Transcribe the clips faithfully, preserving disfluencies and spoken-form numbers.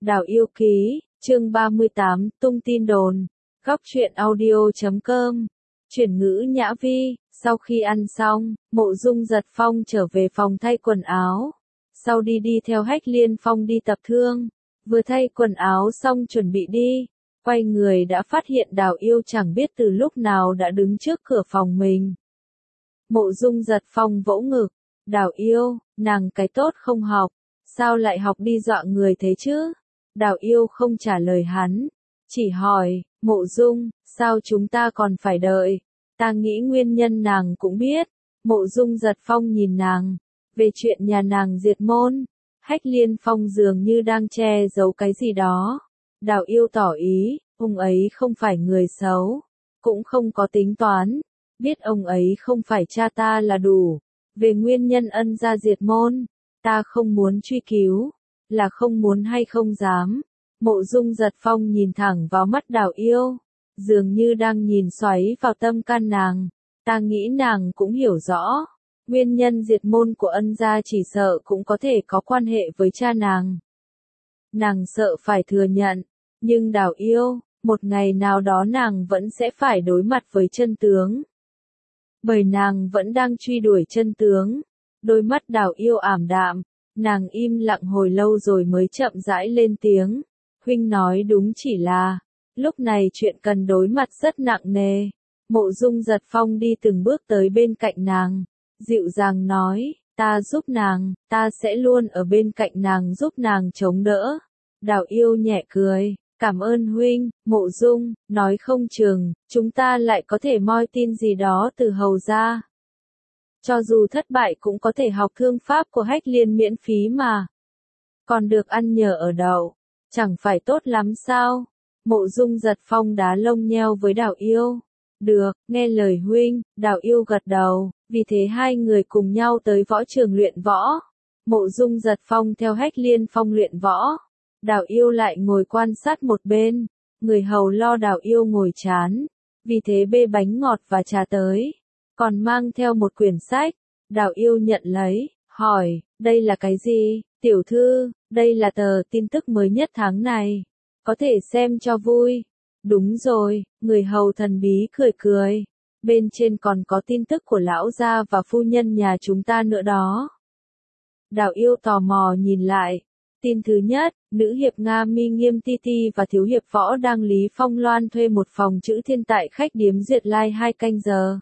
Đào yêu ký, chương ba mươi tám, tung tin đồn. Góc truyện audio chấm com. Chuyển ngữ Nhã Vi, sau khi ăn xong, Mộ Dung Giật Phong trở về phòng thay quần áo. Sau đi đi theo Hách Liên Phong đi tập thương. Vừa thay quần áo xong chuẩn bị đi. Quay người đã phát hiện Đào yêu chẳng biết từ lúc nào đã đứng trước cửa phòng mình. Mộ Dung Giật Phong vỗ ngực. Đào yêu, nàng cái tốt không học. Sao lại học đi dọa người thế chứ? Đào yêu không trả lời hắn. Chỉ hỏi, Mộ Dung, sao chúng ta còn phải đợi? Ta nghĩ nguyên nhân nàng cũng biết. Mộ Dung Giật Phong nhìn nàng. Về chuyện nhà nàng diệt môn. Hách Liên Phong dường như đang che giấu cái gì đó. Đào yêu tỏ ý, ông ấy không phải người xấu. Cũng không có tính toán. Biết ông ấy không phải cha ta là đủ. Về nguyên nhân ân gia diệt môn, ta không muốn truy cứu, là không muốn hay không dám. Mộ Dung Giật Phong nhìn thẳng vào mắt Đào yêu, dường như đang nhìn xoáy vào tâm can nàng. Ta nghĩ nàng cũng hiểu rõ, nguyên nhân diệt môn của ân gia chỉ sợ cũng có thể có quan hệ với cha nàng. Nàng sợ phải thừa nhận, nhưng Đào yêu, một ngày nào đó nàng vẫn sẽ phải đối mặt với chân tướng. Bởi nàng vẫn đang truy đuổi chân tướng. Đôi mắt Đào yêu ảm đạm, nàng im lặng hồi lâu rồi mới chậm rãi lên tiếng. Huynh nói đúng, chỉ là, lúc này chuyện cần đối mặt rất nặng nề. Mộ Dung Giật Phong đi từng bước tới bên cạnh nàng, dịu dàng nói, ta giúp nàng, ta sẽ luôn ở bên cạnh nàng giúp nàng chống đỡ. Đào yêu nhẹ cười. Cảm ơn huynh. Mộ Dung, nói không chừng, chúng ta lại có thể moi tin gì đó từ hầu gia. Cho dù thất bại cũng có thể học thương pháp của Hách Liên miễn phí mà. Còn được ăn nhờ ở đậu, chẳng phải tốt lắm sao? Mộ Dung Giật Phong đá lông nheo với Đào yêu. Được, nghe lời huynh. Đào yêu gật đầu, vì thế hai người cùng nhau tới võ trường luyện võ. Mộ Dung Giật Phong theo Hách Liên Phong luyện võ. Đào yêu lại ngồi quan sát một bên, người hầu lo Đào yêu ngồi chán, vì thế bê bánh ngọt và trà tới, còn mang theo một quyển sách. Đào yêu nhận lấy, hỏi, đây là cái gì? Tiểu thư, đây là tờ tin tức mới nhất tháng này, có thể xem cho vui. Đúng rồi, người hầu thần bí cười cười, bên trên còn có tin tức của lão gia và phu nhân nhà chúng ta nữa đó. Đào yêu tò mò nhìn lại. Tin thứ nhất, nữ hiệp Nga Mi Nghiêm Ti Ti và thiếu hiệp võ đang Lý Phong Loan thuê một phòng chữ thiên tại khách điếm Duyệt Lai hai canh giờ.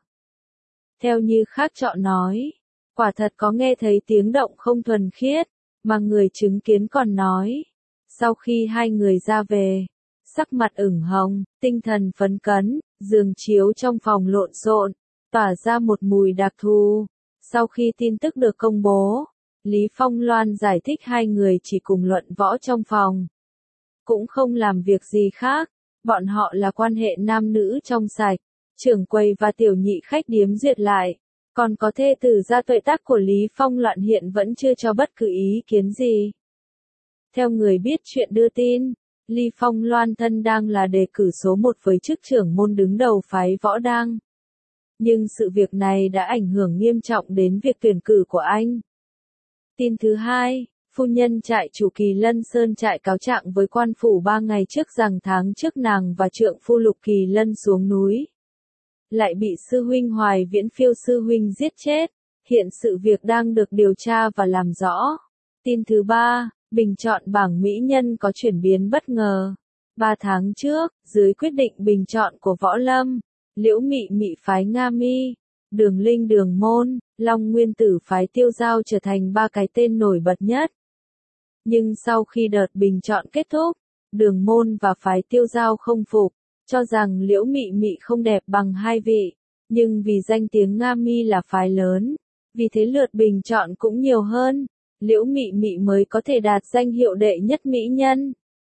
Theo như khác chọn nói, quả thật có nghe thấy tiếng động không thuần khiết, mà người chứng kiến còn nói. Sau khi hai người ra về, sắc mặt ửng hồng, tinh thần phấn cấn, giường chiếu trong phòng lộn xộn, tỏa ra một mùi đặc thù. Sau khi tin tức được công bố, Lý Phong Loan giải thích hai người chỉ cùng luận võ trong phòng. Cũng không làm việc gì khác, bọn họ là quan hệ nam nữ trong sạch, trưởng quầy và tiểu nhị khách điếm Duyệt Lại. Còn có thê tử gia Tuệ Tác của Lý Phong Loan hiện vẫn chưa cho bất cứ ý kiến gì. Theo người biết chuyện đưa tin, Lý Phong Loan thân đang là đề cử số một với chức trưởng môn đứng đầu phái võ đang. Nhưng sự việc này đã ảnh hưởng nghiêm trọng đến việc tuyển cử của anh. Tin thứ hai, phu nhân trại chủ Kỳ Lân Sơn trại cáo trạng với quan phủ ba ngày trước rằng tháng trước nàng và trượng phu Lục Kỳ Lân xuống núi. Lại bị sư huynh Hoài Viễn Phiêu sư huynh giết chết, hiện sự việc đang được điều tra và làm rõ. Tin thứ ba, bình chọn bảng mỹ nhân có chuyển biến bất ngờ. Ba tháng trước, dưới quyết định bình chọn của Võ Lâm, Liễu Mị Mị phái Nga Mi, Đường Linh Đường Môn, Long Nguyên Tử phái Tiêu Giao trở thành ba cái tên nổi bật nhất. Nhưng sau khi đợt bình chọn kết thúc, Đường Môn và phái Tiêu Giao không phục, cho rằng Liễu Mị Mị không đẹp bằng hai vị, nhưng vì danh tiếng Nga Mi là phái lớn, vì thế lượt bình chọn cũng nhiều hơn, Liễu Mị Mị mới có thể đạt danh hiệu đệ nhất mỹ nhân.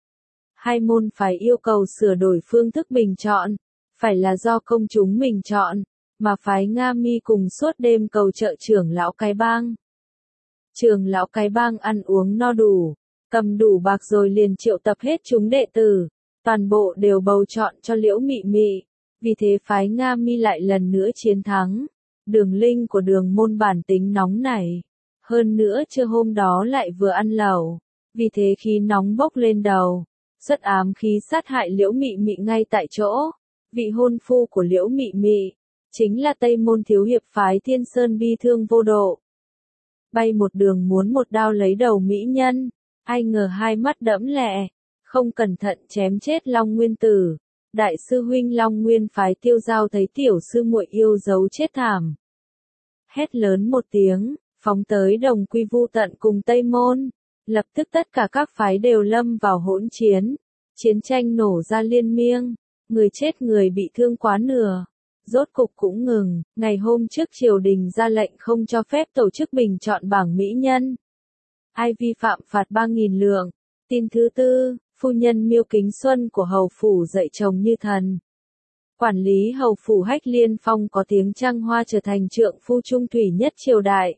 Hai môn phái yêu cầu sửa đổi phương thức bình chọn, phải là do công chúng mình chọn, mà phái Nga Mi cùng suốt đêm cầu trợ trưởng lão cái bang. Trưởng lão cái bang ăn uống no đủ, cầm đủ bạc rồi liền triệu tập hết chúng đệ tử, toàn bộ đều bầu chọn cho Liễu Mị Mị, vì thế phái Nga Mi lại lần nữa chiến thắng. Đường Linh của Đường Môn bản tính nóng nảy, hơn nữa trưa hôm đó lại vừa ăn lẩu, Vì thế khí nóng bốc lên đầu, xuất ám khí sát hại Liễu Mị Mị ngay tại chỗ. Vị hôn phu của Liễu Mị Mị chính là Tây Môn thiếu hiệp phái Thiên Sơn bi thương vô độ. Bay một đường muốn một đao lấy đầu mỹ nhân, ai ngờ hai mắt đẫm lệ, không cẩn thận chém chết Long Nguyên Tử. Đại sư huynh Long Nguyên phái Tiêu Giao thấy tiểu sư muội yêu dấu chết thảm, hét lớn một tiếng, phóng tới Đồng Quy Vu Tận cùng Tây Môn. Lập tức tất cả các phái đều lâm vào hỗn chiến, chiến tranh nổ ra liên miên, người chết người bị thương quá nửa. Rốt cục cũng ngừng, ngày hôm trước triều đình ra lệnh không cho phép tổ chức bình chọn bảng mỹ nhân. Ai vi phạm phạt ba nghìn lượng. Tin thứ tư, phu nhân Miêu Kính Xuân của hầu phủ dạy chồng như thần. Quản lý hầu phủ Hách Liên Phong có tiếng trăng hoa trở thành trượng phu trung thủy nhất triều đại.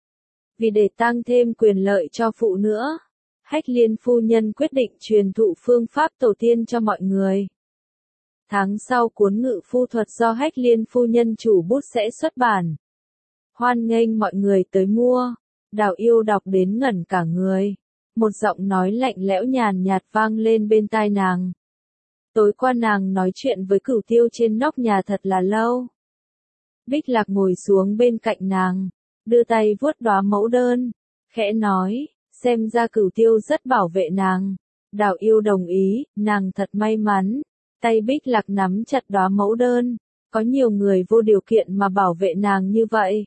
Vì để tăng thêm quyền lợi cho phụ nữa, Hách Liên phu nhân quyết định truyền thụ phương pháp tổ tiên cho mọi người. Tháng sau cuốn ngự phu thuật do Hách Liên phu nhân chủ bút sẽ xuất bản. Hoan nghênh mọi người tới mua. Đào Yêu đọc đến ngẩn cả người. Một giọng nói lạnh lẽo nhàn nhạt vang lên bên tai nàng. Tối qua nàng nói chuyện với Cửu Tiêu trên nóc nhà thật là lâu. Bích Lạc ngồi xuống bên cạnh nàng, đưa tay vuốt đóa mẫu đơn, khẽ nói, xem ra Cửu Tiêu rất bảo vệ nàng. Đào Yêu đồng ý, nàng thật may mắn. Tay Bích Lạc nắm chặt đóa mẫu đơn, có nhiều người vô điều kiện mà bảo vệ nàng như vậy.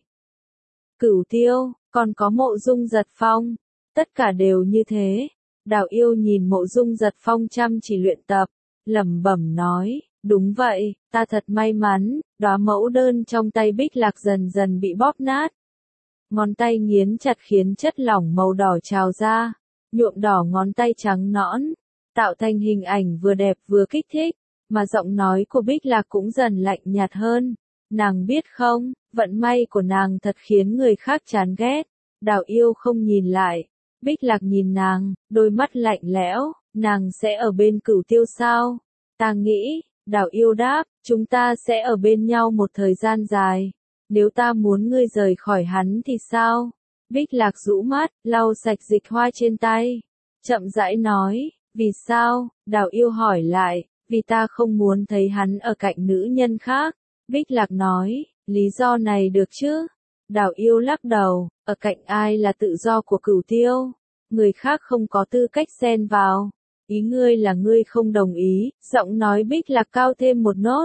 Cửu Tiêu, còn có Mộ Dung Giật Phong, tất cả đều như thế. Đào Yêu nhìn Mộ Dung Giật Phong chăm chỉ luyện tập, lẩm bẩm nói, đúng vậy, ta thật may mắn. Đóa mẫu đơn trong tay Bích Lạc dần dần bị bóp nát. Ngón tay nghiến chặt khiến chất lỏng màu đỏ trào ra, nhuộm đỏ ngón tay trắng nõn, tạo thành hình ảnh vừa đẹp vừa kích thích, mà giọng nói của Bích Lạc cũng dần lạnh nhạt hơn. Nàng biết không, vận may của nàng thật khiến người khác chán ghét. Đào Yêu không nhìn lại, Bích Lạc nhìn nàng, đôi mắt lạnh lẽo, nàng sẽ ở bên Cửu Tiêu sao? Ta nghĩ, Đào Yêu đáp, chúng ta sẽ ở bên nhau một thời gian dài. Nếu ta muốn ngươi rời khỏi hắn thì sao? Bích Lạc rũ mắt, lau sạch dịch hoa trên tay, chậm rãi nói, vì sao? Đào Yêu hỏi lại, vì ta không muốn thấy hắn ở cạnh nữ nhân khác. Bích Lạc nói, lý do này được chứ? Đào Yêu lắc đầu, ở cạnh ai là tự do của Cửu Tiêu, người khác không có tư cách xen vào. Ý ngươi là ngươi không đồng ý, giọng nói Bích Lạc cao thêm một nốt.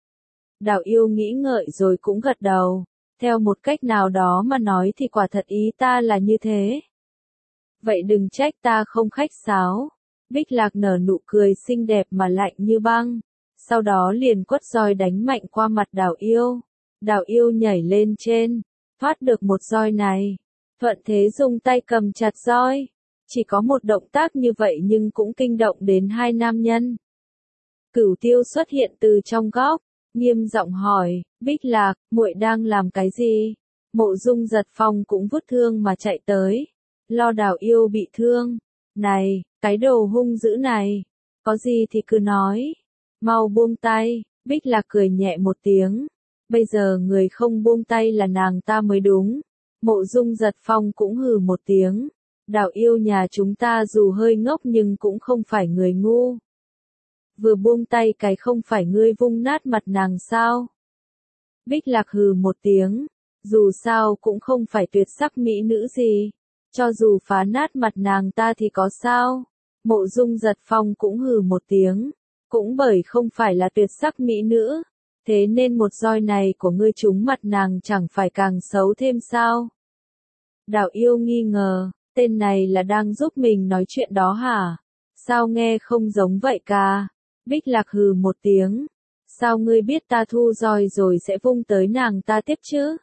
Đào Yêu nghĩ ngợi rồi cũng gật đầu, theo một cách nào đó mà nói thì quả thật ý ta là như thế. Vậy đừng trách ta không khách sáo. Bích Lạc nở nụ cười xinh đẹp mà lạnh như băng, sau đó liền quất roi đánh mạnh qua mặt Đào Yêu. Đào Yêu nhảy lên trên, thoát được một roi này, thuận thế dùng tay cầm chặt roi. Chỉ có một động tác như vậy nhưng cũng kinh động đến hai nam nhân. Cửu Tiêu xuất hiện từ trong góc, nghiêm giọng hỏi, Bích Lạc, muội đang làm cái gì? Mộ Dung Giật Phong cũng vứt thương mà chạy tới, lo Đào Yêu bị thương. Này, cái đồ hung dữ này, có gì thì cứ nói, mau buông tay. Bích Lạc cười nhẹ một tiếng, bây giờ người không buông tay là nàng ta mới đúng. Mộ Dung Giật Phong cũng hừ một tiếng, Đào Yêu nhà chúng ta dù hơi ngốc nhưng cũng không phải người ngu. Vừa buông tay cái không phải ngươi vung nát mặt nàng sao? Bích Lạc hừ một tiếng, dù sao cũng không phải tuyệt sắc mỹ nữ gì, cho dù phá nát mặt nàng ta thì có sao? Mộ Dung Giật Phong cũng hừ một tiếng, cũng bởi không phải là tuyệt sắc mỹ nữ, thế nên một roi này của ngươi trúng mặt nàng chẳng phải càng xấu thêm sao? Đào Yêu nghi ngờ, tên này là đang giúp mình nói chuyện đó hả? Sao nghe không giống vậy cả? Bích Lạc hừ một tiếng, sao ngươi biết ta thu roi rồi sẽ vung tới nàng ta tiếp chứ?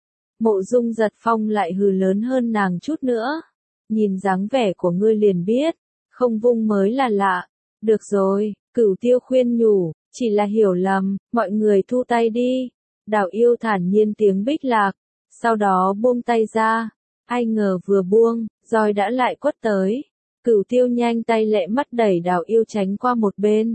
Mộ Dung Giật Phong lại hừ lớn hơn nàng chút nữa, nhìn dáng vẻ của ngươi liền biết, không vung mới là lạ. Được rồi, Cửu Tiêu khuyên nhủ, chỉ là hiểu lầm, mọi người thu tay đi. Đào Yêu thản nhiên tiếng Bích Lạc, sau đó buông tay ra, ai ngờ vừa buông, roi đã lại quất tới. Cửu Tiêu nhanh tay lẹ mắt đẩy Đào Yêu tránh qua một bên.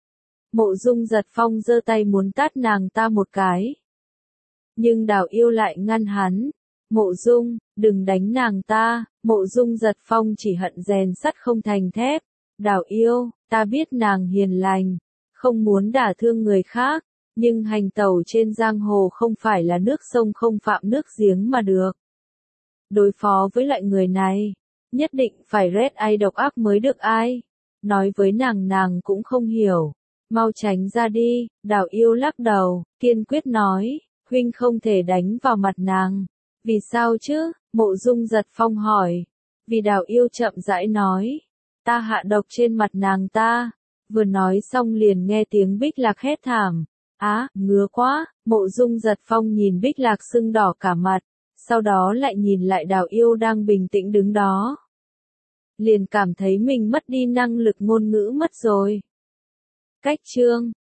Mộ Dung Giật Phong giơ tay muốn tát nàng ta một cái, nhưng Đào Yêu lại ngăn hắn. Mộ Dung, đừng đánh nàng ta. Mộ Dung Giật Phong chỉ hận rèn sắt không thành thép. Đào yêu, ta biết nàng hiền lành, không muốn đả thương người khác, nhưng hành tẩu trên giang hồ không phải là nước sông không phạm nước giếng mà được. Đối phó với loại người này, nhất định phải rét ai độc ác mới được ai. Nói với nàng nàng cũng không hiểu. Mau tránh ra đi, Đào yêu lắc đầu, kiên quyết nói, huynh không thể đánh vào mặt nàng. Vì sao chứ? Mộ Dung Giật Phong hỏi. Vì Đào yêu chậm rãi nói, ta hạ độc trên mặt nàng ta. Vừa nói xong liền nghe tiếng Bích Lạc hét thảm. Á, ngứa quá. Mộ Dung Giật Phong nhìn Bích Lạc sưng đỏ cả mặt, sau đó lại nhìn lại Đào yêu đang bình tĩnh đứng đó. Liền cảm thấy mình mất đi năng lực ngôn ngữ mất rồi. Cách chương